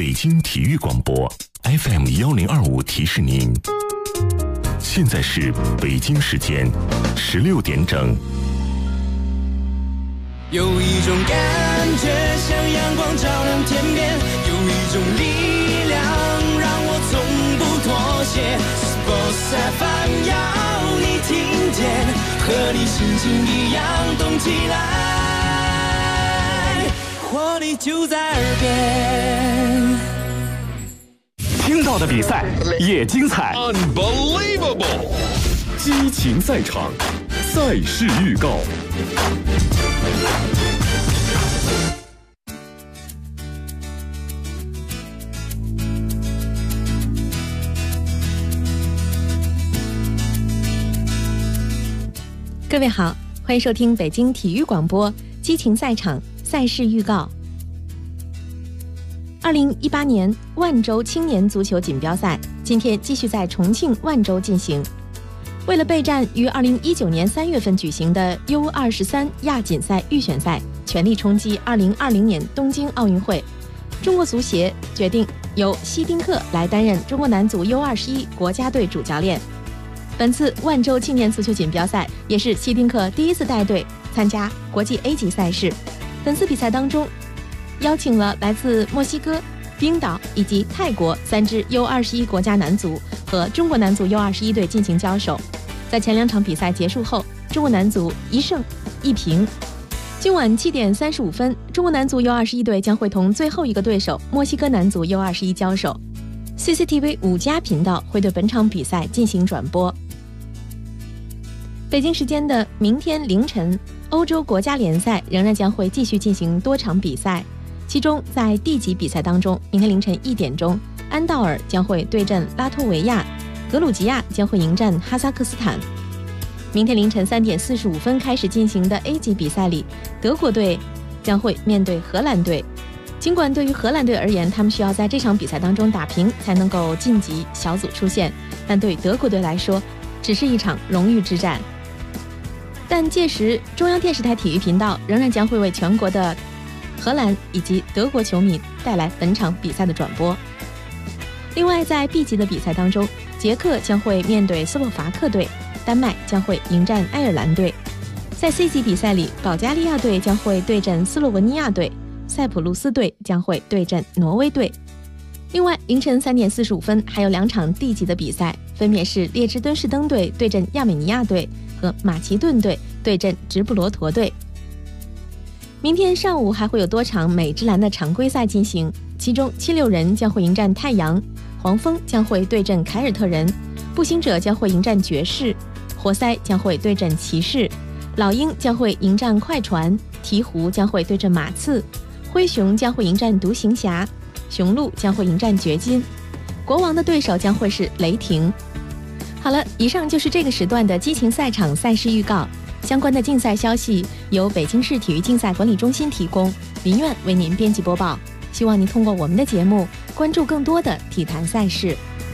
北京体育广播 FM1025提示您，现在是北京时间16点整。 有一种感觉像阳光照亮天边，有一种力量让我从不妥协。Sports FM 要你听见，和你心情一样动起来，活力就在耳边。 听到的比赛也精彩 ，Unbelievable！ 激情赛场，赛事预告。 各位好，欢迎收听北京体育广播激情赛场赛事预告。2018年万州青年足球锦标赛今天继续在重庆万州进行。为了备战于2019年3月份举行的 U23 亚锦赛预选赛，全力冲击2020年东京奥运会，中国足协决定由希丁克来担任中国男足 U21 国家队主教练。本次万州青年足球锦标赛也是希丁克第一次带队参加国际 A 级赛事。本次比赛当中，邀请了来自墨西哥、冰岛以及泰国3支 U21 国家男足和中国男足 U21 队进行交手。在前2场比赛结束后，中国男足1胜1平。今晚7点35分，中国男足 U21 队将会同最后一个对手墨西哥男足 U21 交手。CCTV 5+频道会对本场比赛进行转播。北京时间的明天凌晨，欧洲国家联赛仍然将会继续进行多场比赛，其中在 D 级比赛当中，明天凌晨1点钟，安道尔将会对阵拉脱维亚，格鲁吉亚将会迎战哈萨克斯坦。明天凌晨3点45分开始进行的 A 级比赛里，德国队将会面对荷兰队。尽管对于荷兰队而言，他们需要在这场比赛当中打平才能够晋级小组出线，但对德国队来说，只是一场荣誉之战。但届时，中央电视台体育频道仍然将会为全国的荷兰以及德国球迷带来本场比赛的转播。另外，在 B 级的比赛当中，捷克将会面对斯洛伐克队，丹麦将会迎战爱尔兰队。在 C 级比赛里，保加利亚队将会对阵斯洛文尼亚队，塞浦路斯队将会对阵挪威队。另外，凌晨3点45分还有2场 D 级的比赛，分别是列支敦士登队对阵亚美尼亚队和马其顿队对阵直布罗陀队。明天上午还会有多场美职篮的常规赛进行，其中76人将会迎战太阳，黄蜂将会对阵凯尔特人，步行者将会迎战爵士，活塞将会对阵骑士，老鹰将会迎战快船，鹈鹕将会对阵马刺，灰熊将会迎战独行侠，雄鹿将会迎战掘金，国王的对手将会是雷霆。好了，以上就是这个时段的激情赛场赛事预告。相关的竞赛消息由北京市体育竞赛管理中心提供，林苑为您编辑播报。希望您通过我们的节目关注更多的体坛赛事。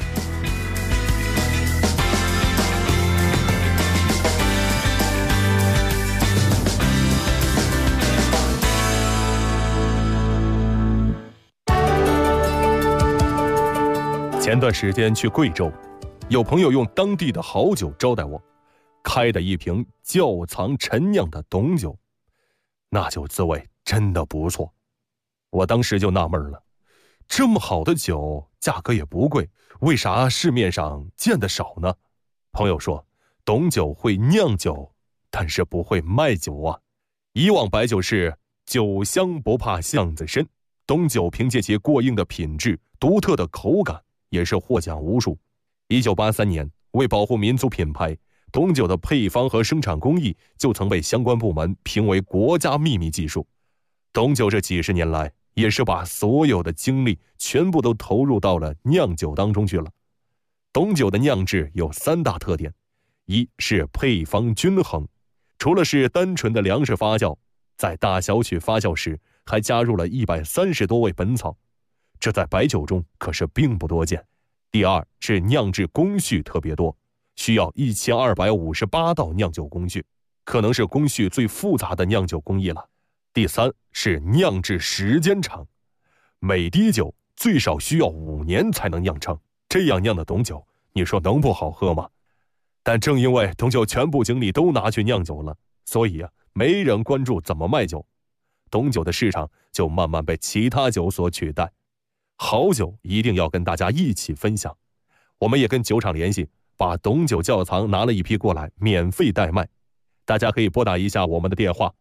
前段时间去贵州，有朋友用当地的好酒招待我，开的一瓶窖藏陈酿的董酒，那酒滋味真的不错。我当时就纳闷了，这么好的酒价格也不贵，为啥市面上见得少呢？朋友说，董酒会酿酒，但是不会卖酒啊。以往白酒是酒香不怕巷子深，董酒凭借其过硬的品质、独特的口感，也是获奖无数。1983年，为保护民族品牌，董酒的配方和生产工艺就曾被相关部门评为国家秘密技术。董酒这几十年来，也是把所有的精力全部都投入到了酿酒当中去了。董酒的酿制有3大特点，一是配方均衡，除了是单纯的粮食发酵，在大小曲发酵时还加入了130多味本草，这在白酒中可是并不多见。第二是酿制工序特别多，需要1258道酿酒工序，可能是工序最复杂的酿酒工艺了。第三是酿制时间长，每滴酒最少需要5年才能酿成，这样酿的董酒，你说能不好喝吗？但正因为董酒全部精力都拿去酿酒了，所以没人关注怎么卖酒，董酒的市场就慢慢被其他酒所取代。好酒一定要跟大家一起分享，我们也跟酒厂联系，把董酒窖藏拿了一批过来，免费代卖。大家可以拨打一下我们的电话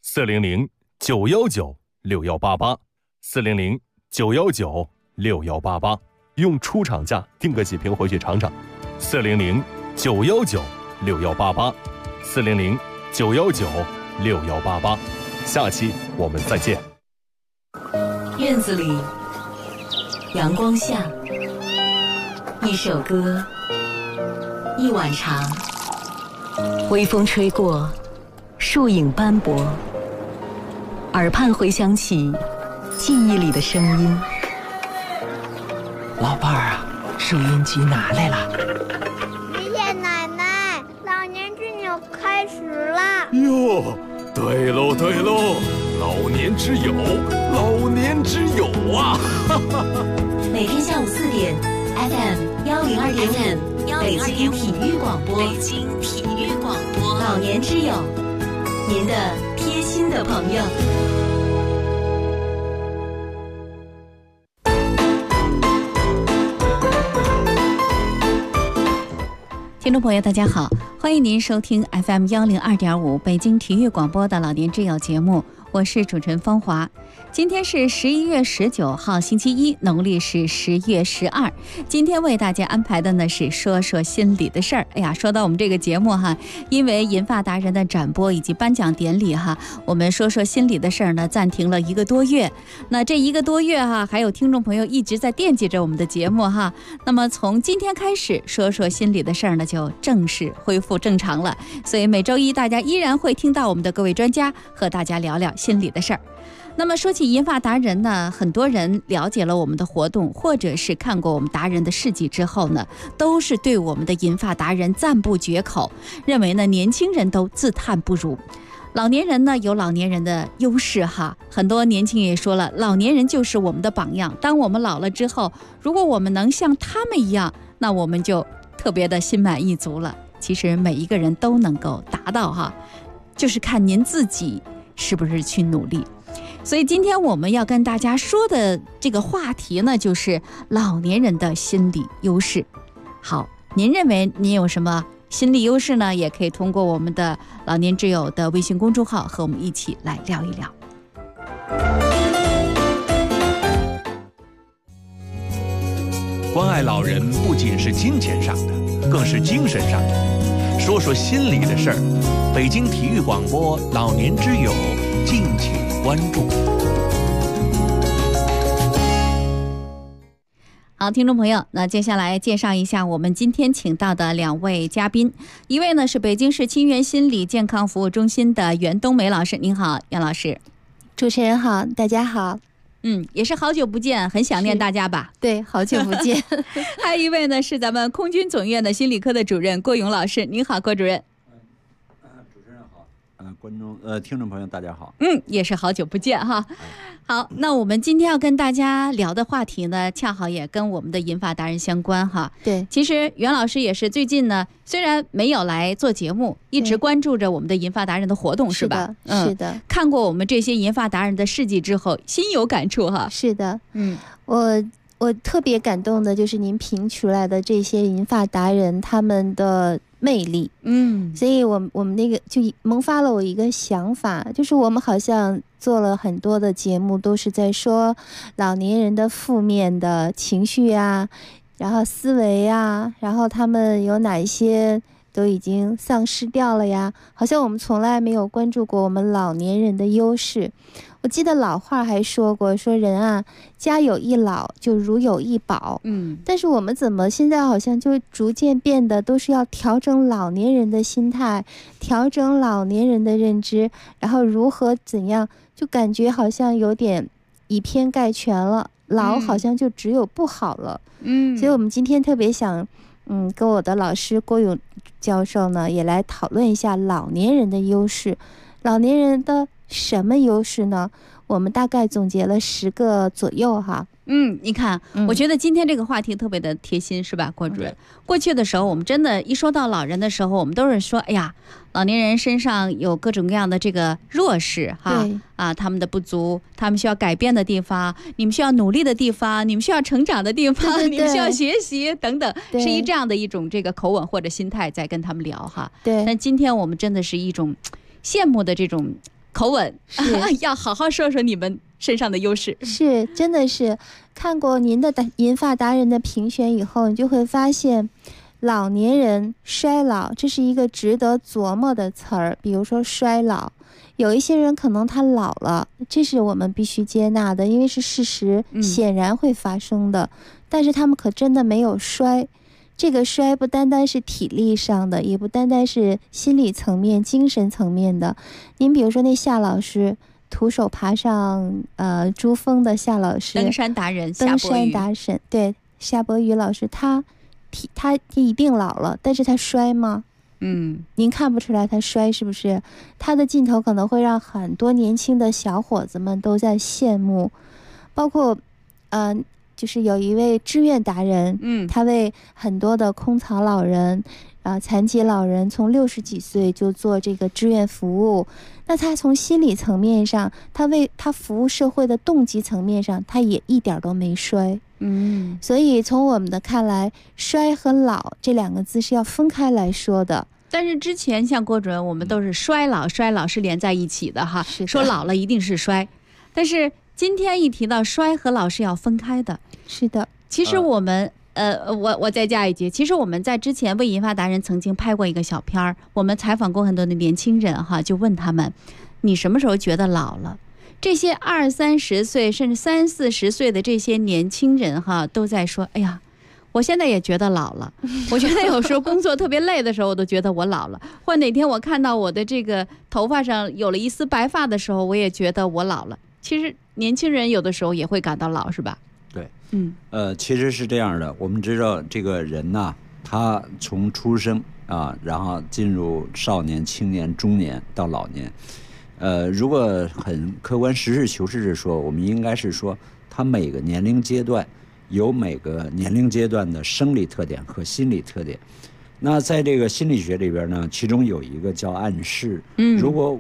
，400-919-6188，400-919-6188，用出厂价订个几瓶回去尝尝。400-919-6188，400-919-6188。下期我们再见。 院子里，阳光下，一首歌，一碗茶，微风吹过，树影斑驳，耳畔回响起记忆里的声音。 老伴儿啊，收音机拿来了。 爷爷奶奶，老年之友开始啦！ 哟，对喽对喽，老年之友，老年之友啊！ 每天下午4点 ，FM 102.5，北京体育广播，北京体育广播，老年之友，您的贴心的朋友。 听众朋友大家好，欢迎您收听 FM 102.5北京体育广播的老年之友节目，我是主持人芳华。今天是11月19号星期一，农历是10月12。今天为大家安排的呢是说说心里的事儿。哎呀，说到我们这个节目哈，因为银发达人的展播以及颁奖典礼哈，我们说说心里的事儿呢暂停了1个多月。那这1个多月哈，还有听众朋友一直在惦记着我们的节目哈。那么从今天开始，说说心里的事儿呢就正式恢复正常了。所以每周一大家依然会听到我们的各位专家和大家聊聊心里的事儿。那么说起银发达人呢，很多人了解了我们的活动，或者是看过我们达人的事迹之后呢，都是对我们的银发达人赞不绝口，认为呢年轻人都自叹不如。老年人呢有老年人的优势哈，很多年轻人也说了，老年人就是我们的榜样。当我们老了之后，如果我们能像他们一样，那我们就特别的心满意足了。其实每一个人都能够达到哈，就是看您自己是不是去努力。所以今天我们要跟大家说的这个话题呢，就是老年人的心理优势。好，您认为您有什么心理优势呢？也可以通过我们的老年之友的微信公众号和我们一起来聊一聊。 关爱老人不仅是金钱上的，更是精神上的。说说心里的事儿，北京体育广播老年之友，敬请关注。 好，听众朋友，那接下来介绍一下我们今天请到的2位嘉宾。一位呢是北京市清源心理健康服务中心的袁冬梅老师，您好，袁老师。 主持人好，大家好。 也是好久不见，很想念大家吧？ 对，好久不见。 还有一位呢是咱们空军总院的心理科的主任郭勇老师，您好，郭主任。 主持人好，听众朋友大家好。 也是好久不见哈。好，那我们今天要跟大家聊的话题呢，恰好也跟我们的银发达人相关哈。 对， 其实袁老师也是最近呢，虽然没有来做节目，一直关注着我们的银发达人的活动，是吧？ 是的。 看过我们这些银发达人的事迹之后，心有感触哈。 是的，我特别感动的就是您评出来的这些银发达人他们的魅力，所以我们那个就萌发了我一个想法，就是我们好像做了很多的节目，都是在说老年人的负面的情绪啊，然后思维啊，然后他们有哪一些都已经丧失掉了呀，好像我们从来没有关注过我们老年人的优势。我记得老话还说过，说人啊，家有一老就如有一宝。但是我们怎么现在好像就逐渐变得都是要调整老年人的心态，调整老年人的认知，然后如何怎样，就感觉好像有点以偏概全了，老好像就只有不好了。所以我们今天特别想跟我的老师郭勇教授呢也来讨论一下老年人的优势。老年人的什么优势呢？ 我们大概总结了10个左右哈。 你看，我觉得今天这个话题特别的贴心，是吧，郭主任？过去的时候，我们真的一说到老人的时候，我们都是说，哎呀，老年人身上有各种各样的这个弱势哈，他们的不足，他们需要改变的地方，你们需要努力的地方，你们需要成长的地方，你们需要学习等等，是以这样的一种这个口吻或者心态在跟他们聊哈。 对。 但今天我们真的是一种羡慕的这种口吻，要好好说说你们身上的优势。 是，真的是看过您的银发达人的评选以后，你就会发现老年人衰老这是一个值得琢磨的词儿。比如说衰老，有一些人可能他老了，这是我们必须接纳的，因为是事实，显然会发生的，但是他们可真的没有衰。这个衰不单单是体力上的，也不单单是心理层面、精神层面的。您比如说那夏老师，徒手爬上珠峰的夏老师， 登山达人登山达人，对，夏伯渝老师，他一定老了，但是他衰吗？您看不出来他衰，是不是？他的镜头可能会让很多年轻的小伙子们都在羡慕，包括就是有一位志愿达人，他为很多的空巢老人残疾老人从60几岁就做这个志愿服务。那他从心理层面上，他为他服务社会的动机层面上，他也一点都没衰。所以从我们的看来，衰和老这2个字是要分开来说的。 但是之前像郭主任，我们都是衰老是连在一起的哈，说老了一定是衰，但是今天一提到衰和老是要分开的。 是的， 其实我们我再加一句，其实我们在之前为银发达人曾经拍过一个小片儿，我们采访过很多的年轻人哈，就问他们，你什么时候觉得老了？这些20、30岁甚至30、40岁的这些年轻人哈，都在说，哎呀，我现在也觉得老了。我觉得有时候工作特别累的时候，我都觉得我老了。或哪天我看到我的这个头发上有了一丝白发的时候，我也觉得我老了。其实年轻人有的时候也会感到老，是吧？ 对，其实是这样的。我们知道这个人呐，他从出生然后进入少年、青年、中年到老年，如果很客观、实事求是的说，我们应该是说，他每个年龄阶段有每个年龄阶段的生理特点和心理特点。那在这个心理学里边呢，其中有一个叫暗示。如果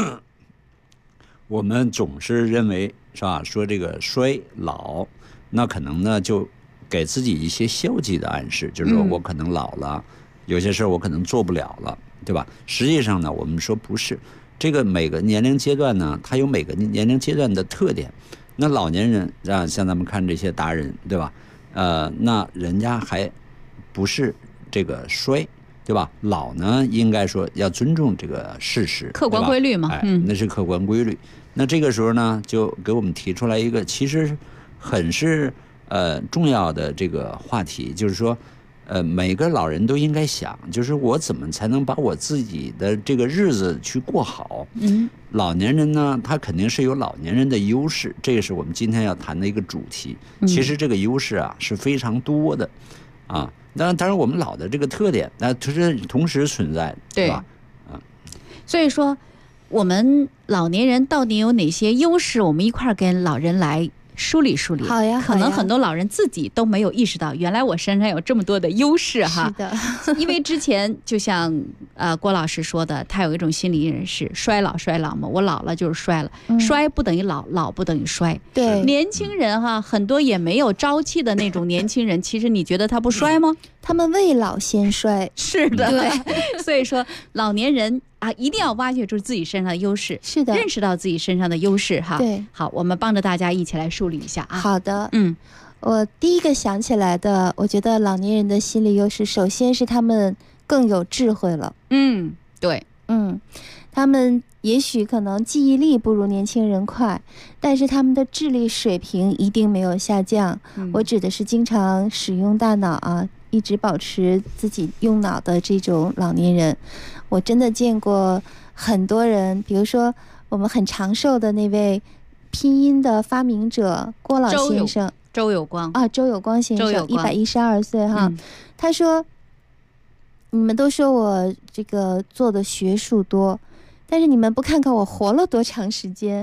我们总是认为是吧，说这个衰老，那可能呢就给自己一些消极的暗示，就是说我可能老了，有些事我可能做不了了，对吧？实际上呢，我们说不是，这个每个年龄阶段呢，它有每个年龄阶段的特点。那老年人像咱们看这些达人，对吧？那人家还不是这个衰，对吧？老呢，应该说要尊重这个事实， 客观规律嘛， 那是客观规律。那这个时候呢，就给我们提出来一个其实很是重要的这个话题，就是说，每个老人都应该想，就是我怎么才能把我自己的这个日子去过好。老年人呢，他肯定是有老年人的优势，这个是我们今天要谈的一个主题。其实这个优势是非常多的当然我们老的这个特点，那它是同时存在的，对吧？ 所以说，我们老年人到底有哪些优势？我们一块儿跟老人来梳理梳理。 好呀， 可能很多老人自己都没有意识到，原来我身上有这么多的优势哈。 是的， 因为之前就像郭老师说的，他有一种心理认识，衰老嘛，我老了就是衰了，衰不等于老，老不等于衰。 对， 年轻人哈，很多也没有朝气的那种年轻人，其实你觉得他不衰吗？ 他们未老先衰。 是的， 对。 所以说老年人一定要挖掘出自己身上的优势， 是的， 认识到自己身上的优势哈。 对， 好，我们帮着大家一起来梳理一下啊。 好的，我第一个想起来的，我觉得老年人的心理优势，首先是他们更有智慧了。 对， 他们也许可能记忆力不如年轻人快，但是他们的智力水平一定没有下降。我指的是经常使用大脑一直保持自己用脑的这种老年人。我真的见过很多人，比如说我们很长寿的那位拼音的发明者郭老先生， 周有光周有光先生，112岁哈。他说，你们都说我这个做的学术多，但是你们不看看我活了多长时间。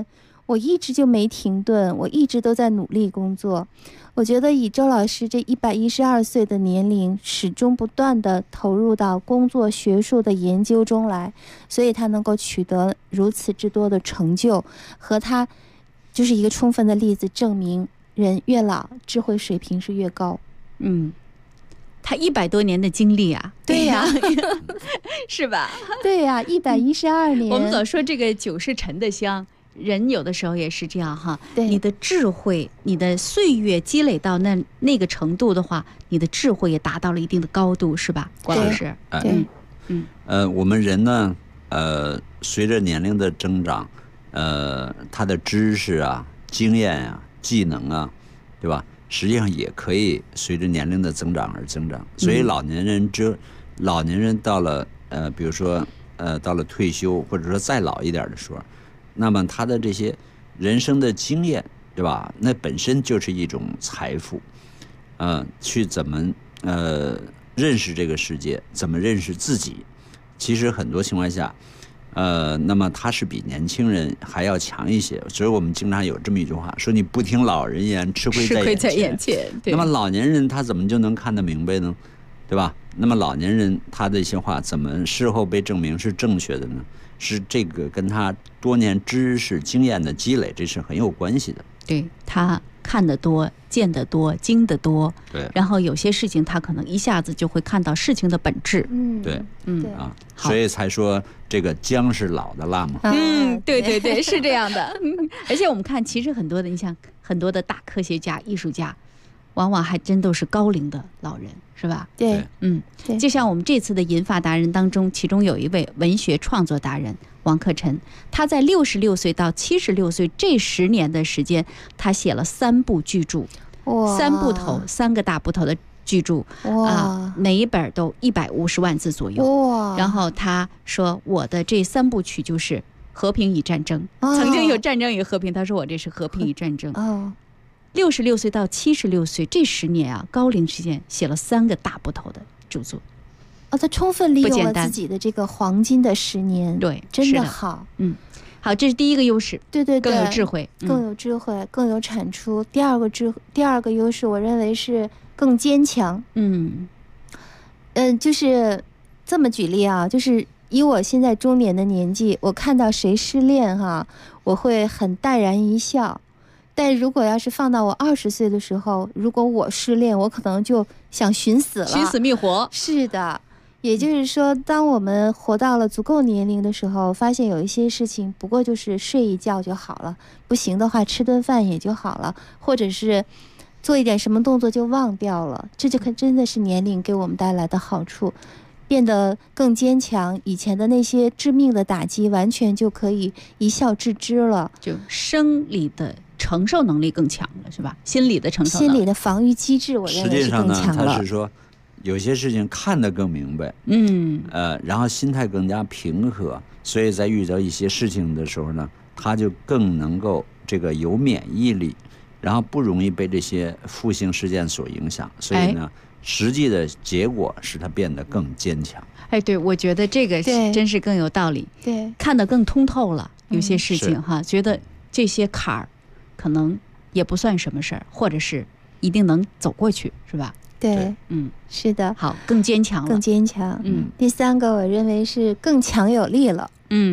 我一直就没停顿，我一直都在努力工作。我觉得以周老师这112岁的年龄，始终不断地投入到工作学术的研究中来，所以他能够取得如此之多的成就，和他就是一个充分的例子，证明人越老智慧水平是越高。 他100多年的经历啊， 对呀， 是吧？ 对呀，112年。 我们总说这个酒是陈的香，人有的时候也是这样哈。你的智慧，你的岁月积累到那个程度的话，你的智慧也达到了一定的高度，是吧，关老师？ 对， 我们人呢，随着年龄的增长，他的知识啊、经验啊、技能啊，对吧？实际上也可以随着年龄的增长而增长。所以老年人到了比如说到了退休，或者说再老一点的时候，那么他的这些人生的经验，对吧？那本身就是一种财富。去怎么认识这个世界，怎么认识自己，其实很多情况下，那么他是比年轻人还要强一些。所以我们经常有这么一句话，说你不听老人言，吃亏在眼前。那么老年人他怎么就能看得明白呢？对吧？那么老年人他的一些话怎么事后被证明是正确的呢？是这个跟他多年知识经验的积累，这是很有关系的。 对，他看得多，见得多，经得多， 对， 然后有些事情他可能一下子就会看到事情的本质。 对，所以才说这个姜是老的辣嘛。 对，是这样的。而且我们看，其实很多的，你像很多的大科学家、艺术家，往往还真都是高龄的老人，是吧？ 对， 就像我们这次的银发达人当中，其中有一位文学创作达人王克臣，他在66岁到76岁这10年的时间，他写了3部巨著，3部头，3个大部头的巨著，每一本都150万字左右。然后他说，我的这3部曲就是和平与战争，曾经有战争与和平，他说我这是和平与战争。66岁到76岁这10年啊，高龄之间写了3个大部头的著作。 他充分利用了自己的这个黄金的10年， 对， 真的好。 好，这是第一个优势， 对， 更有智慧， 更有产出。第二个优势，我认为是更坚强。就是这么举例啊，就是以我现在中年的年纪，我看到谁失恋我会很淡然一笑。但如果要是放到我20岁的时候，如果我失恋，我可能就想寻死了， 寻死觅活。 是的，也就是说，当我们活到了足够年龄的时候，发现有一些事情不过就是睡一觉就好了，不行的话吃顿饭也就好了，或者是做一点什么动作就忘掉了。这就真的是年龄给我们带来的好处，变得更坚强，以前的那些致命的打击完全就可以一笑置之了， 就生理的承受能力更强了，是吧？心理的承受能力， 心理的防御机制，我认为是更强了。实际上呢，他是说有些事情看得更明白，然后心态更加平和，所以在遇到一些事情的时候呢，他就更能够这个有免疫力，然后不容易被这些负性事件所影响，所以呢，实际的结果使他变得更坚强。 对，我觉得这个真是更有道理， 对， 看得更通透了，有些事情觉得这些坎儿可能也不算什么事儿，或者是一定能走过去，是吧？ 对，是的。 好，更坚强了， 更坚强。第3个我认为是更强有力了。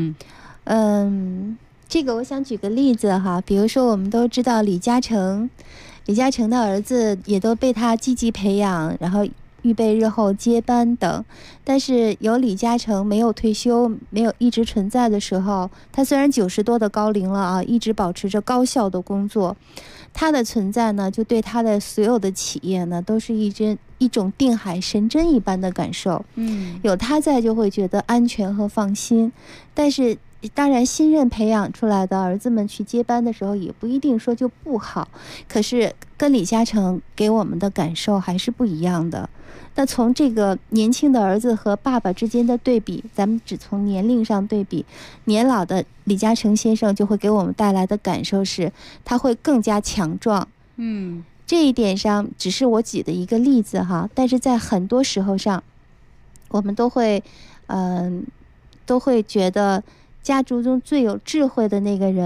这个我想举个例子比如说我们都知道李嘉诚的儿子也都被他积极培养，然后预备日后接班等。但是有李嘉诚没有退休，没有一直存在的时候，他虽然90多的高龄了一直保持着高效的工作，他的存在呢，就对他的所有的企业呢，都是一种定海神针一般的感受。有他在就会觉得安全和放心。但是当然新任培养出来的儿子们去接班的时候，也不一定说就不好，可是跟李嘉诚给我们的感受还是不一样的。那从这个年轻的儿子和爸爸之间的对比，咱们只从年龄上对比，年老的李嘉诚先生就会给我们带来的感受是他会更加强壮。这一点上只是我举的一个例子但是在很多时候上我们都会觉得家族中最有智慧的那个人，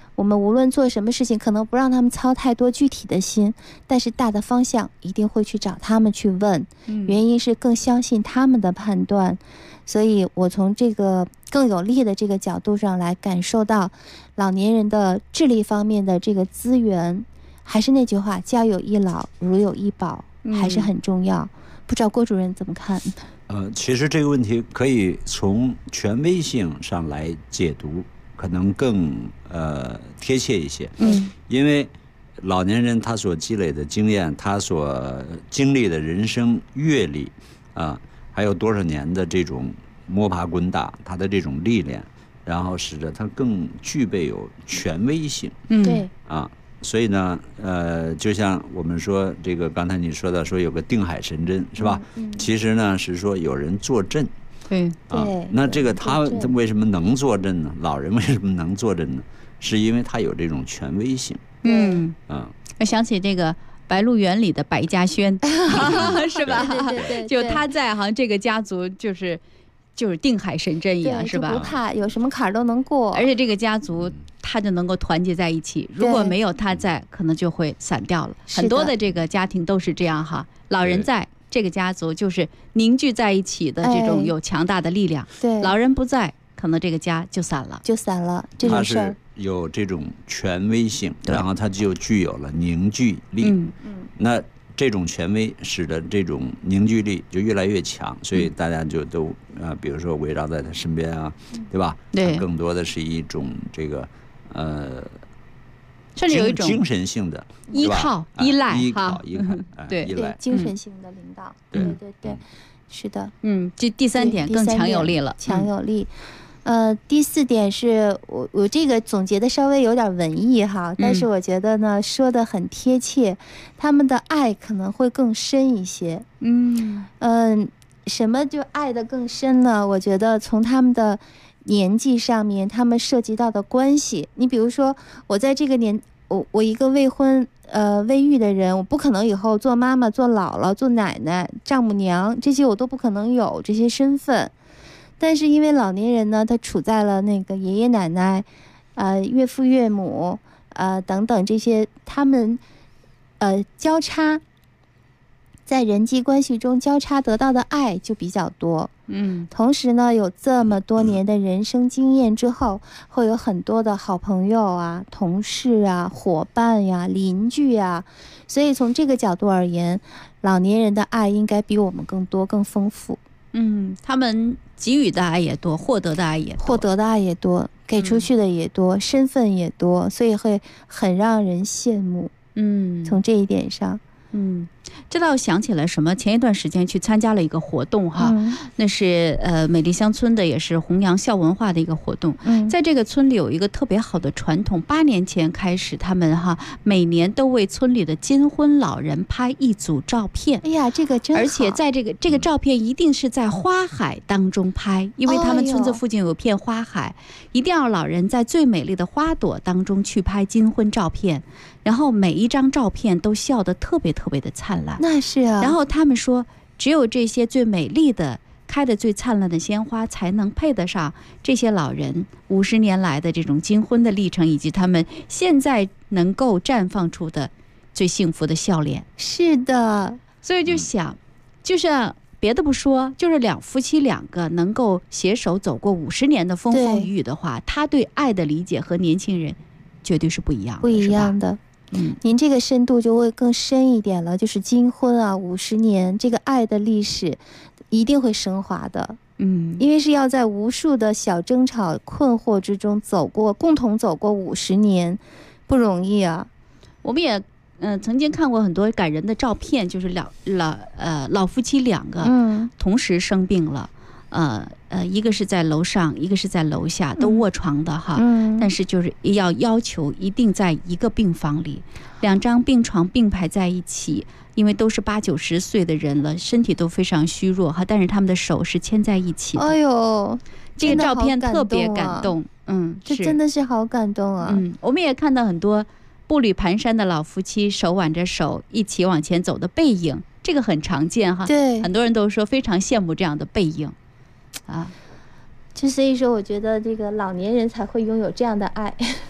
我们无论做什么事情，可能不让他们操太多具体的心，但是大的方向一定会去找他们去问，原因是更相信他们的判断。所以我从这个更有利的这个角度上来感受到老年人的智力方面的这个资源，还是那句话，家有一老如有一宝，还是很重要。不知道郭主任怎么看？ 其实这个问题可以从权威性上来解读，可能更贴切一些。因为老年人他所积累的经验，他所经历的人生阅历还有多少年的这种摸爬滚打，他的这种历练，然后使得他更具备有权威性。 对所以呢，就像我们说这个，刚才你说的，说有个定海神针，是吧？其实呢是说有人坐镇。 对那这个他为什么能坐镇呢？老人为什么能坐镇呢？是因为他有这种权威性。 我想起这个《白鹿原》里的白嘉轩，是吧？ 对， 就他在好像这个家族就是定海神针一样，是吧？ 不怕，有什么坎儿都能过。 而且这个家族他就能够团结在一起，如果没有他在，可能就会散掉了。很多的这个家庭都是这样哈，老人在，这个家族就是凝聚在一起的这种有强大的力量。 对， 老人不在，可能这个家就散了。 这种事儿有这种权威性，然后它就具有了凝聚力。那这种权威使得这种凝聚力就越来越强，所以大家就都比如说围绕在他身边对吧？ 对， 更多的是一种这个甚至有一种精神性的依靠、依赖对， 精神性的领导。对，是的。 这第三点更强有力了， 强有力。第4点是我这个总结的稍微有点文艺哈，但是我觉得呢说的很贴切，他们的爱可能会更深一些。什么就爱的更深呢？我觉得从他们的年纪上面，他们涉及到的关系，你比如说我在这个我一个未婚未育的人，我不可能以后做妈妈、做姥姥、做奶奶、丈母娘这些我都不可能有这些身份。但是因为老年人呢，他处在了那个爷爷奶奶、岳父岳母、等等这些，他们交叉在人际关系中交叉得到的爱就比较多。同时呢，有这么多年的人生经验之后，会有很多的好朋友啊、同事啊、伙伴呀、邻居啊，所以从这个角度而言，老年人的爱应该比我们更多、更丰富。 他们给予的爱也多，获得的爱也多，给出去的也多，身份也多，所以会很让人羡慕。从这一点上。 这倒想起来什么？前一段时间去参加了一个活动哈，那是美丽乡村的，也是弘扬孝文化的一个活动。在这个村里有一个特别好的传统，8年前开始，他们每年都为村里的金婚老人拍一组照片。 哎呀，这个真好！ 而且在这个照片一定是在花海当中拍，因为他们村子附近有片花海，一定要老人在最美丽的花朵当中去拍金婚照片。然后每一张照片都笑得特别特别的灿烂。 那是啊。 然后他们说，只有这些最美丽的、开得最灿烂的鲜花，才能配得上这些老人50年来的这种金婚的历程，以及他们现在能够绽放出的最幸福的笑脸。 是的， 所以就想，就是别的不说，就是夫妻2个能够携手走过50年的风风雨雨的话，他对爱的理解和年轻人绝对是不一样的。 您这个深度就会更深一点了，就是金婚50年，这个爱的历史一定会升华的。因为是要在无数的小争吵、困惑之中共同走过50年，不容易啊。 我们也曾经看过很多感人的照片，就是老夫妻2个同时生病了。一个是在楼上，一个是在楼下，都卧床的哈。但是就是要求一定在一个病房里，2张病床并排在一起，因为都是80、90岁的人了，身体都非常虚弱哈，但是他们的手是牵在一起的。 哎呦， 这个照片特别感动。 这真的是好感动啊。 我们也看到很多步履蹒跚的老夫妻手挽着手一起往前走的背影，这个很常见哈。 对， 很多人都说非常羡慕这样的背影。 就所以说我觉得这个老年人才会拥有这样的爱。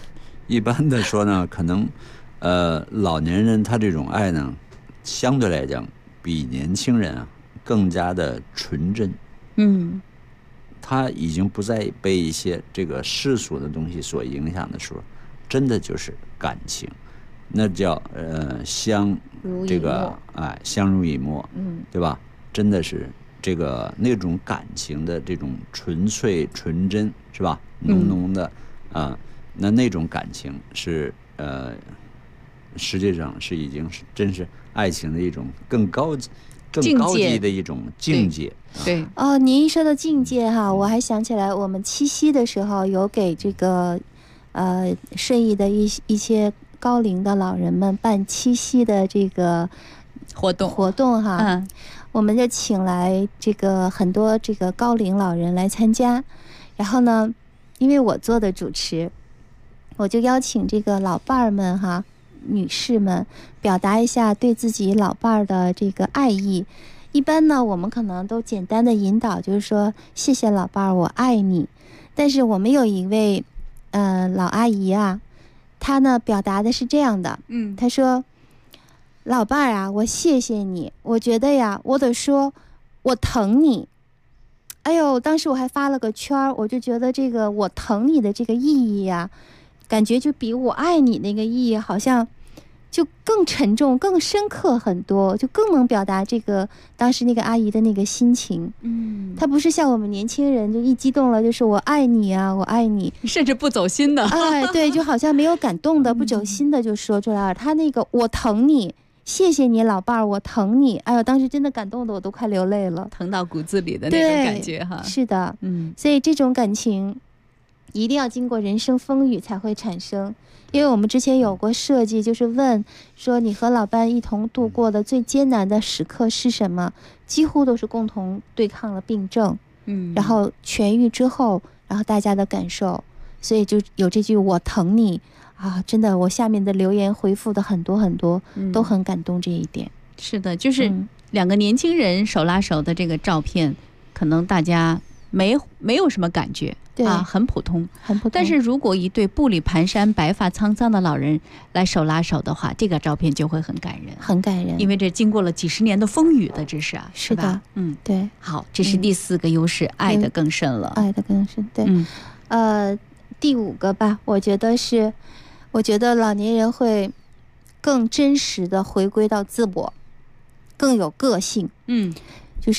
一般的说呢，可能老年人他这种爱呢，相对来讲比年轻人啊更加的纯真。他已经不再被一些这个世俗的东西所影响的时候，真的就是感情，那叫相濡以沫，对吧？真的是这个那种感情的这种纯粹纯真，是吧？浓浓的那种感情是实际上是已经是真是爱情的一种更高级的一种境界。 对哦，您一说到境界哈，我还想起来，我们七夕的时候有给这个顺义的一些高龄的老人们办七夕的这个活动哈，我们就请来这个很多这个高龄老人来参加，然后呢，因为我做的主持，我就邀请这个老伴儿们哈，女士们表达一下对自己老伴儿的这个爱意。一般呢，我们可能都简单的引导，就是说谢谢老伴儿，我爱你。但是我们有一位老阿姨啊，她呢表达的是这样的，她说：“老伴儿啊，我谢谢你，我觉得呀，我得说我疼你。”哎呦，当时我还发了个圈儿，我就觉得这个我疼你的这个意义呀，感觉就比我爱你那个意义好像就更沉重、更深刻很多，就更能表达这个当时那个阿姨的那个心情。她不是像我们年轻人就一激动了就是我爱你啊，我爱你， 甚至不走心的。 哎，对，就好像没有感动的、不走心的就说出来了。她那个我疼你，谢谢你老伴儿，我疼你。哎呦，当时真的感动的我都快流泪了， 疼到骨子里的那种感觉哈。 是的，所以这种感情一定要经过人生风雨才会产生。因为我们之前有过设计，就是问说你和老伴一同度过的最艰难的时刻是什么，几乎都是共同对抗了病症，然后痊愈之后，然后大家的感受，所以就有这句我疼你啊，真的，我下面的留言回复的很多很多，都很感动这一点。 是的，就是两个年轻人手拉手的这个照片，可能大家没有什么感觉。对啊，很普通，很普通。但是如果一对步履蹒跚、白发苍苍的老人来手拉手的话，这个照片就会很感人， 很感人。 因为这经过了几十年的风雨的，这是啊， 是的，对。 好，这是第4个优势，爱得更深了， 爱得更深。对，第5个吧，我觉得老年人会更真实的回归到自我，更有个性。就是。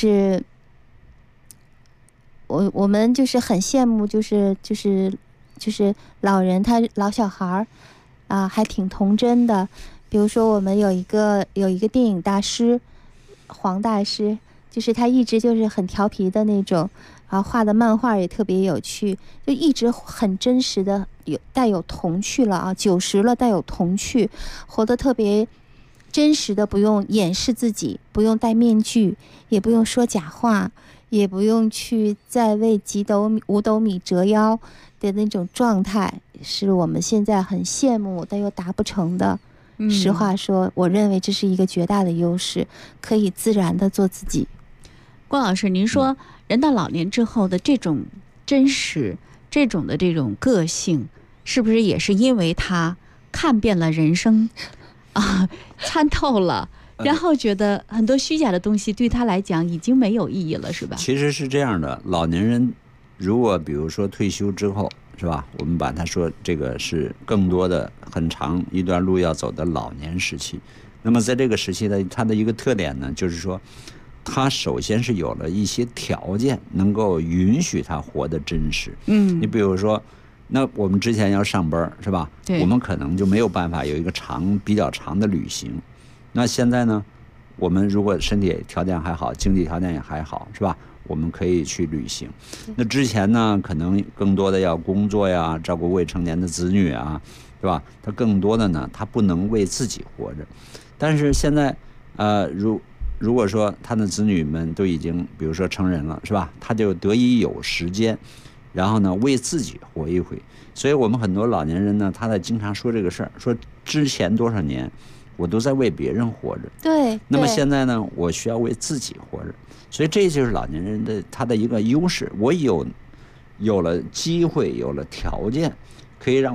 我们就是很羡慕，就是老人他老小孩啊，还挺童真的。比如说我们有一个电影大师黄大师，就是他一直就是很调皮的那种啊，画的漫画也特别有趣，就一直很真实的带有童趣了啊，90了带有童趣，活得特别真实的，不用掩饰自己，不用戴面具，也不用说假话。也不用去再为5斗米折腰的那种状态，是我们现在很羡慕但又达不成的。实话说，我认为这是一个绝大的优势，可以自然的做自己。 关老师，您说人到老年之后的这种真实，这种个性，是不是也是因为他看遍了人生啊，参透了？然后觉得很多虚假的东西对他来讲已经没有意义了，是吧？ 其实是这样的，老年人如果比如说退休之后，是吧？我们把它说这个是更多的很长一段路要走的老年时期。那么在这个时期的它的一个特点呢，就是说，他首先是有了一些条件能够允许他活得真实。你比如说，那我们之前要上班，是吧？对，我们可能就没有办法有一个比较长的旅行。那现在呢，我们如果身体条件还好，经济条件也还好，是吧？我们可以去旅行。那之前呢，可能更多的要工作呀，照顾未成年的子女啊，是吧？他更多的呢，他不能为自己活着。但是现在，如果说他的子女们都已经，比如说成人了，是吧？他就得以有时间，然后呢，为自己活一回。所以我们很多老年人呢，他在经常说这个事儿，说之前多少年。我都在为别人活着， 对。 那么现在呢，我需要为自己活着，所以这就是老年人的他的一个优势。我有了机会，有了条件，可以让我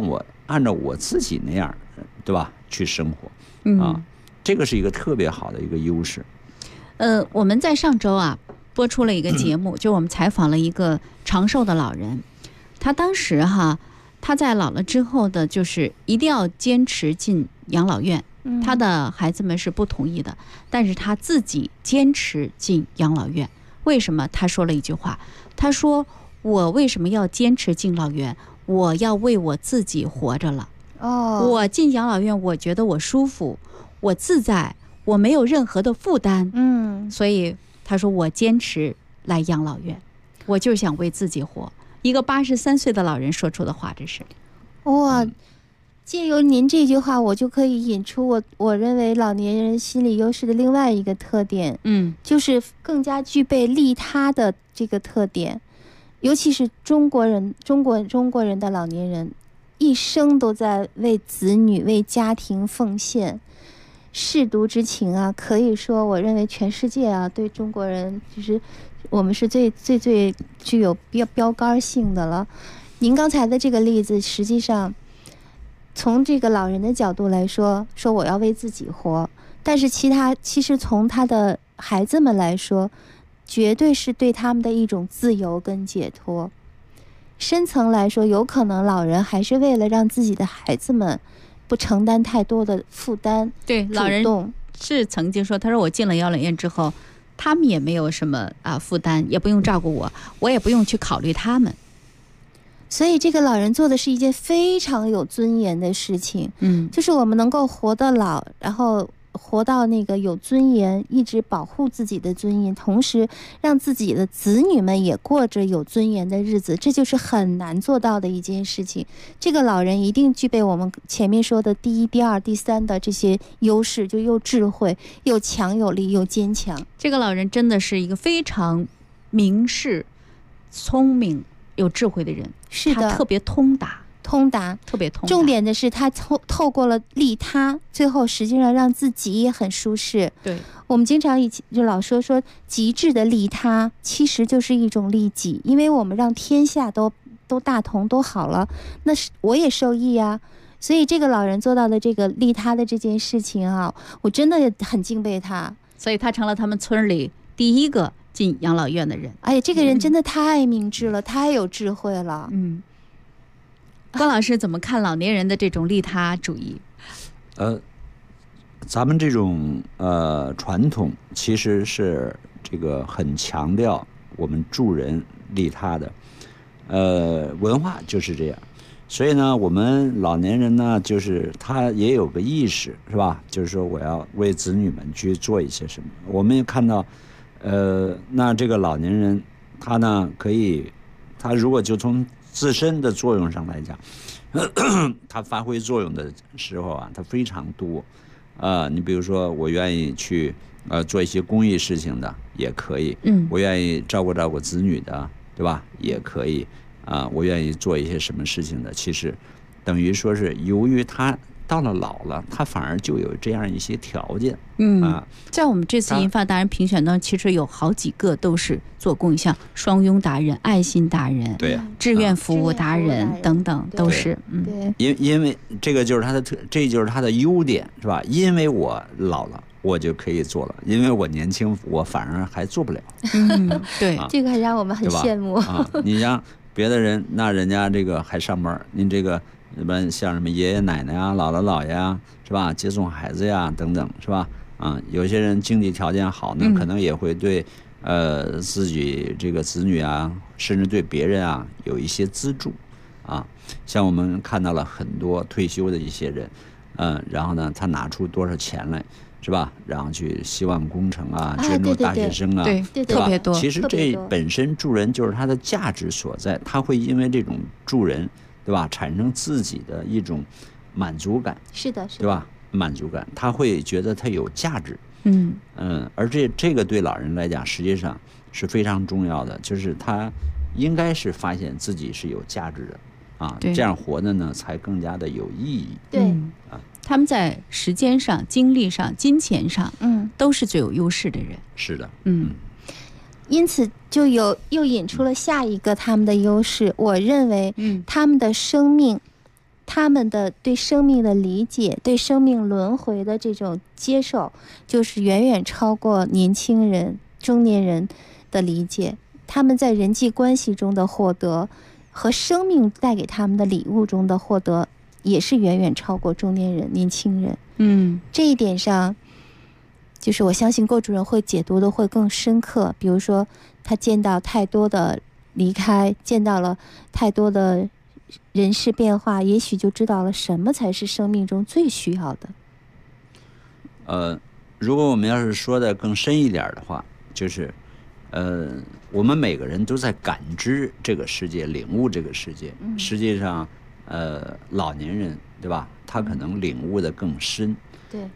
按照我自己那样，对吧？去生活啊，这个是一个特别好的一个优势。 我们在上周啊播出了一个节目，就我们采访了一个长寿的老人，他当时他在老了之后的，就是一定要坚持进养老院。他的孩子们是不同意的，但是他自己坚持进养老院。为什么？他说了一句话，他说：“我为什么要坚持进老院？我要为我自己活着了。我进养老院，我觉得我舒服，我自在，我没有任何的负担。所以他说我坚持来养老院，我就想为自己活。”一个83岁的老人说出的话，这是。 哇，借由您这句话，我就可以引出我认为老年人心理优势的另外一个特点，就是更加具备利他的这个特点。尤其是中国人的老年人，一生都在为子女、为家庭奉献，舐犊之情啊，可以说，我认为全世界啊，对中国人就是我们是最具有标杆性的了。您刚才的这个例子，实际上从这个老人的角度来说我要为自己活，但是其实从他的孩子们来说，绝对是对他们的一种自由跟解脱。深层来说，有可能老人还是为了让自己的孩子们不承担太多的负担。 对，老人是曾经说，他说我进了养老院之后，他们也没有什么负担，也不用照顾我，我也不用去考虑他们。 所以这个老人做的是一件非常有尊严的事情，就是我们能够活得老，然后活到那个有尊严，一直保护自己的尊严，同时让自己的子女们也过着有尊严的日子，这就是很难做到的一件事情。这个老人一定具备我们前面说的第一、第二、第三的这些优势，就又智慧、又强有力、又坚强。 这个老人真的是一个非常明事、聪明、有智慧的人， 是的， 他特别通达，特别通达。 重点的是，他透过了利他，最后实际上让自己也很舒适。 对， 我们经常就老说极致的利他，其实就是一种利己，因为我们让天下都大同都好了，那是我也受益啊。所以这个老人做到的这个利他的这件事情啊，我真的很敬佩他。 所以他成了他们村里第一个进养老院的人。 哎呀，这个人真的太明智了，太有智慧了。 关老师怎么看老年人的这种利他主义？ 咱们这种传统其实是这个很强调我们助人利他的，文化就是这样。所以呢，我们老年人呢，就是他也有个意识，是吧？就是说我要为子女们去做一些什么。我们也看到，那这个老年人他呢，他如果就从自身的作用上来讲，他发挥作用的时候啊，他非常多。你比如说，我愿意去做一些公益事情的，也可以。我愿意照顾子女的，对吧？也可以。我愿意做一些什么事情的，其实等于说是由于他到了老了，他反而就有这样一些条件。 在我们这次银发达人评选当中，其实有好几个都是做公益，像双拥达人、爱心达人、 对志愿服务达人等等，都是。 因为这个就是这就是他的优点，是吧？因为我老了，我就可以做了；因为我年轻，我反而还做不了。 对， 这个还让我们很羡慕。 你像别的人，那人家这个还上班，您这个什么像什么爷爷奶奶啊、姥姥姥爷啊，是吧？接送孩子呀等等，是吧？有些人经济条件好呢，可能也会对自己这个子女啊，甚至对别人啊有一些资助啊。像我们看到了很多退休的一些人，然后呢，他拿出多少钱来，是吧？然后去希望工程啊，捐助大学生啊， 对，特别多。 其实这本身助人就是它的价值所在，他会因为这种助人，对吧，产生自己的一种满足感。 是的， 对吧？满足感，他会觉得他有价值。而这个对老人来讲，实际上是非常重要的，就是他应该是发现自己是有价值的这样活的呢，才更加的有意义。 对他们在时间上、精力上、金钱上，都是最有优势的人。 是的， 因此就又引出了下一个他们的优势。我认为，他们的生命他们的对生命的理解，对生命轮回的这种接受，就是远远超过年轻人、中年人的理解。他们在人际关系中的获得和生命带给他们的礼物中的获得，也是远远超过中年人、年轻人。这一点上，就是我相信郭主任会解读的会更深刻。比如说，他见到太多的离开，见到了太多的人事变化，也许就知道了什么才是生命中最需要的。 如果我们要是说的更深一点的话，就是我们每个人都在感知这个世界，领悟这个世界。实际上老年人，对吧，他可能领悟的更深， 对，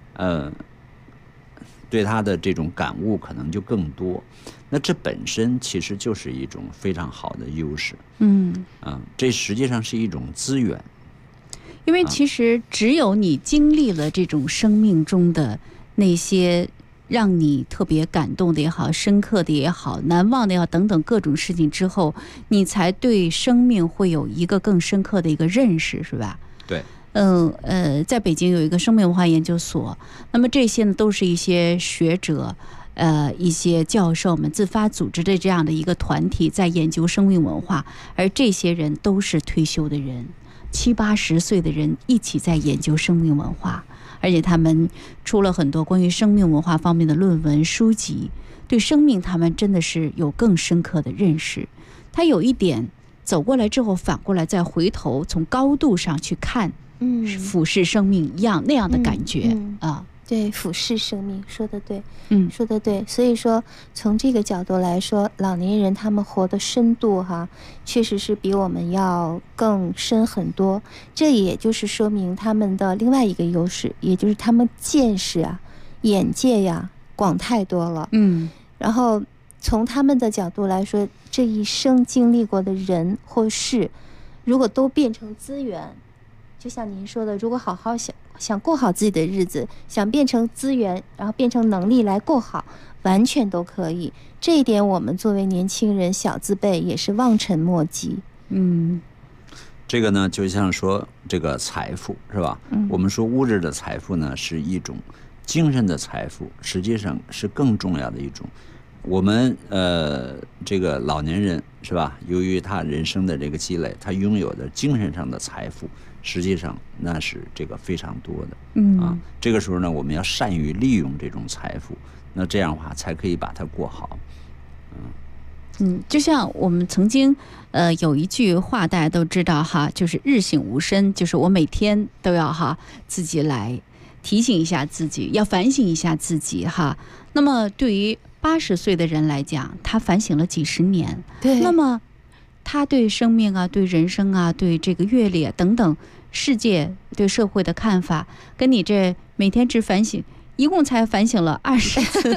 对他的这种感悟可能就更多。那这本身其实就是一种非常好的优势。这实际上是一种资源。 因为其实只有你经历了这种生命中的那些让你特别感动的也好，深刻的也好，难忘的也好，等等各种事情之后，你才对生命会有一个更深刻的一个认识，是吧？ 对。 在北京有一个生命文化研究所，那么这些呢都是一些学者，一些教授们自发组织的这样的一个团体，在研究生命文化，而这些人都是退休的人，70、80岁的人一起在研究生命文化，而且他们出了很多关于生命文化方面的论文书籍，对生命他们真的是有更深刻的认识。他有一点走过来之后，反过来再回头从高度上去看，俯视生命一样那样的感觉啊。 对，俯视生命，说得对，说得对。所以说，从这个角度来说，老年人他们活的深度确实是比我们要更深很多。这也就是说明他们的另外一个优势，也就是他们见识眼界广太多了。然后从他们的角度来说，这一生经历过的人或事，如果都变成资源，就像您说的，如果好好想过好自己的日子，想变成资源，然后变成能力来过好，完全都可以。这一点我们作为年轻人小字辈也是望尘莫及。 这个呢就像说这个财富，是吧？我们说物质的财富呢是一种，精神的财富实际上是更重要的一种。我们这个老年人，是吧，由于他人生的这个积累，他拥有的精神上的财富实际上那是这个非常多的。这个时候呢，我们要善于利用这种财富，那这样的话才可以把它过好。 就像我们曾经有一句话大家都知道就是日醒无声，就是我每天都要自己来提醒一下自己，要反省一下自己那么对于80岁的人来讲，他反省了几十年， 对， 那么他对生命对人生对这个阅历等等世界对社会的看法，跟你这每天只反省一共才反省了20次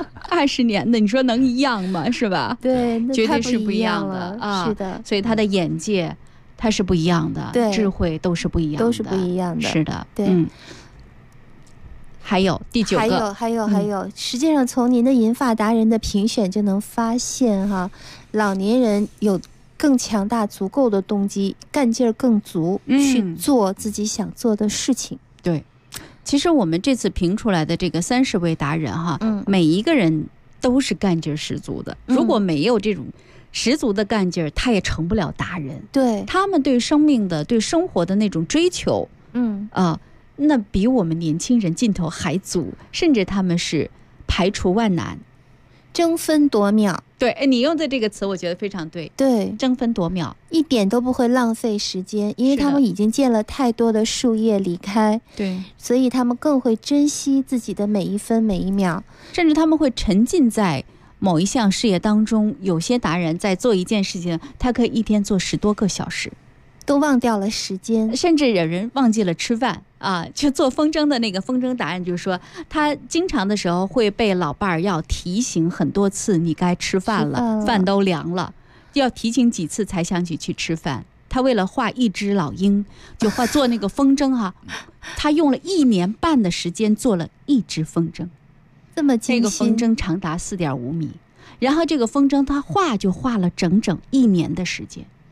20年的，你说能一样吗？是吧？ 对， 绝对是不一样的是的。 所以他的眼界他是不一样的， 对， 智慧都是不一样的， 都是不一样的。 是的， 对。 还有第9个， 还有，实际上从您的银发达人的评选就能发现老年人有更强大足够的动机，干劲儿更足，去做自己想做的事情。 对，其实我们这次评出来的这个30位达人每一个人都是干劲十足的。如果没有这种十足的干劲儿，他也成不了达人。 对， 他们对生命的、对生活的那种追求，那比我们年轻人劲头还足，甚至他们是排除万难， 争分夺秒。 对，你用的这个词我觉得非常对。 对， 争分夺秒， 一点都不会浪费时间，因为他们已经见了太多的树叶离开， 对， 所以他们更会珍惜自己的每一分每一秒， 甚至他们会沉浸在某一项事业当中。有些达人在做一件事情，他可以一天做10多个小时， 都忘掉了时间， 甚至有人忘记了吃饭就做风筝的那个风筝达人就是说，他经常的时候会被老伴儿要提醒很多次，你该吃饭了，饭都凉了，要提醒几次才想起去吃饭。他为了画一只老鹰，就做那个风筝他用了1年半的时间做了1只风筝， 这么精心。 这个风筝长达4.5米，然后这个风筝他画就画了整整1年的时间。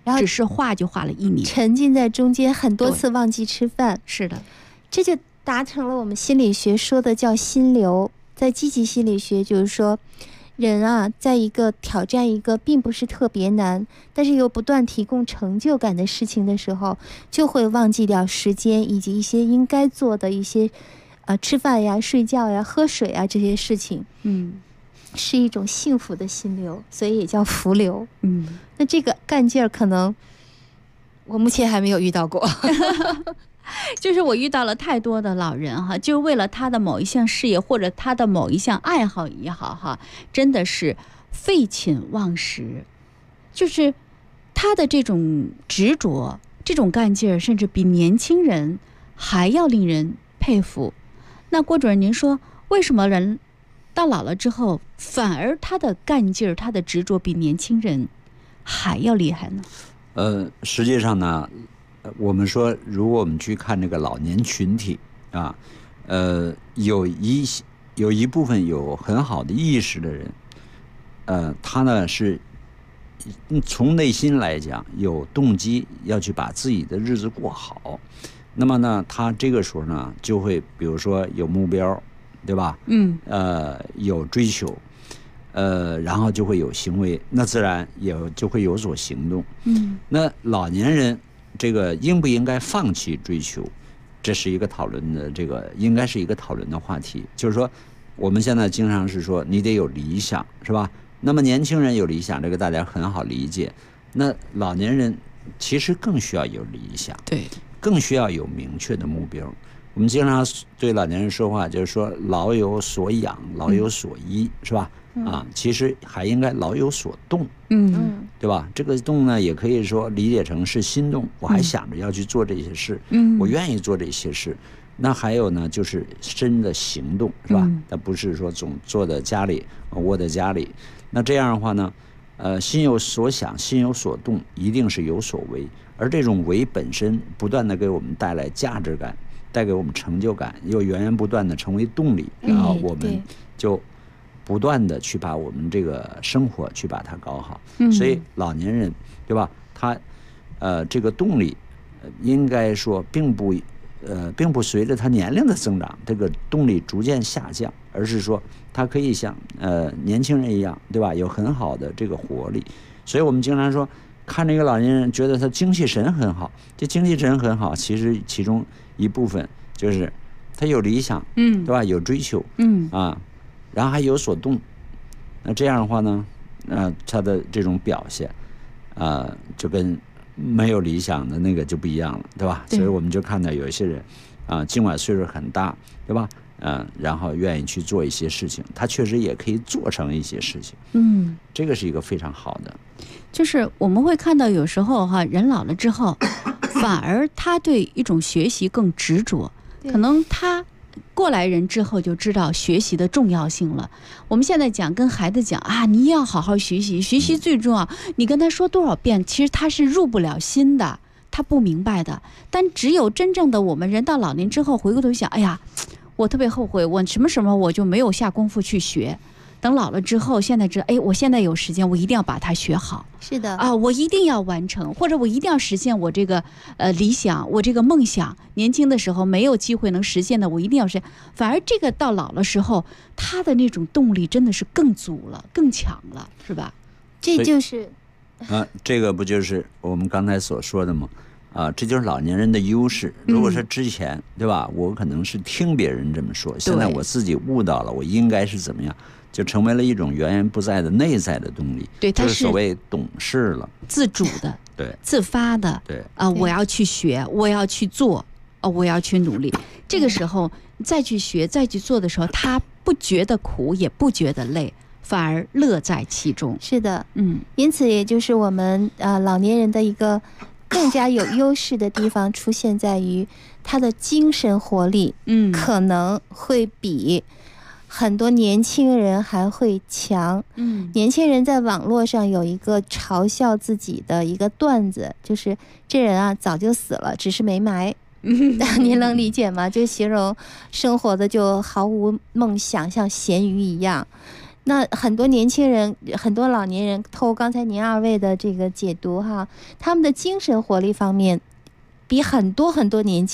然后只是画就画了1年， 沉浸在中间，很多次忘记吃饭。 是的， 这就达成了我们心理学说的叫心流。在积极心理学就是说，人啊，在一个挑战一个并不是特别难，但是又不断提供成就感的事情的时候，就会忘记掉时间以及一些应该做的一些吃饭呀、睡觉呀、喝水啊这些事情。是一种幸福的心流，所以也叫福流。那这个干劲儿可能我目前还没有遇到过。 就是我遇到了太多的老人哈，就为了他的某一项事业或者他的某一项爱好也好哈，真的是废寝忘食，就是他的这种执着、这种干劲儿，甚至比年轻人还要令人佩服。那郭主任，您说为什么人到老了之后，反而他的干劲儿、他的执着比年轻人还要厉害呢？ 实际上呢，我们说，如果我们去看这个老年群体啊，有一部分有很好的意识的人，他呢是从内心来讲有动机要去把自己的日子过好。那么呢，他这个时候呢，就会比如说有目标，对吧？有追求，然后就会有行为，那自然也就会有所行动。那老年人这个应不应该放弃追求，这是一个讨论的，这个应该是一个讨论的话题。就是说，我们现在经常是说你得有理想，是吧？那么年轻人有理想，这个大家很好理解。那老年人其实更需要有理想， 对， 更需要有明确的目标。我们经常对老年人说话，就是说老有所养，老有所依，是吧？其实还应该老有所动，对吧？这个动呢，也可以说理解成是心动，我还想着要去做这些事，我愿意做这些事。那还有呢，就是真的行动，是吧？那不是说总坐在家里，窝在家里。那这样的话呢，心有所想，心有所动，一定是有所为。而这种为本身不断的给我们带来价值感，带给我们成就感，又源源不断的成为动力，然后我们就不断的去把我们这个生活去把它搞好。所以老年人，对吧？他这个动力应该说并不随着他年龄的增长，这个动力逐渐下降，而是说他可以像年轻人一样，对吧？有很好的这个活力。所以我们经常说，看这个老年人，觉得他精气神很好。这精气神很好，其实其中一部分就是他有理想，对吧？有追求，然后还有所动。那这样的话呢，他的这种表现，就跟没有理想的那个就不一样了，对吧？所以我们就看到有一些人，尽管岁数很大，对吧？然后愿意去做一些事情，他确实也可以做成一些事情。这个是一个非常好的。 就是我们会看到有时候哈，人老了之后，反而他对一种学习更执着，可能他过来人之后就知道学习的重要性了。我们现在跟孩子讲啊，你要好好学习，学习最重要。你跟他说多少遍，其实他是入不了心的，他不明白的。但只有真正的我们人到老年之后，回过头想，哎呀，我特别后悔，我什么我就没有下功夫去学。等老了之后，现在知道，我现在有时间，我一定要把它学好。 是的我一定要完成，或者我一定要实现我这个理想，我这个梦想。年轻的时候没有机会能实现的，我一定要实现。反而这个到老的时候，他的那种动力真的是更足了，更强了，是吧？ 这就是这个不就是我们刚才所说的吗？这就是老年人的优势。如果说之前，对吧，我可能是听别人这么说，现在我自己悟到了，我应该是怎么样，就成为了一种源源不在的内在的动力。 对， 就是所谓懂事了， 自主的， 对， 自发的， 对我要去学，我要去做，我要去努力。这个时候再去学，再去做的时候，他不觉得苦，也不觉得累，反而乐在其中。 是的，因此也就是我们老年人的一个更加有优势的地方，出现在于他的精神活力，可能会比很多年轻人还会强。年轻人在网络上有一个嘲笑自己的一个段子，就是这人早就死了，只是没埋。您能理解吗？就形容生活的就毫无梦想，像咸鱼一样。 那很多年轻人，很多老年人，透过刚才您二位的这个解读哈，他们的精神活力方面比很多年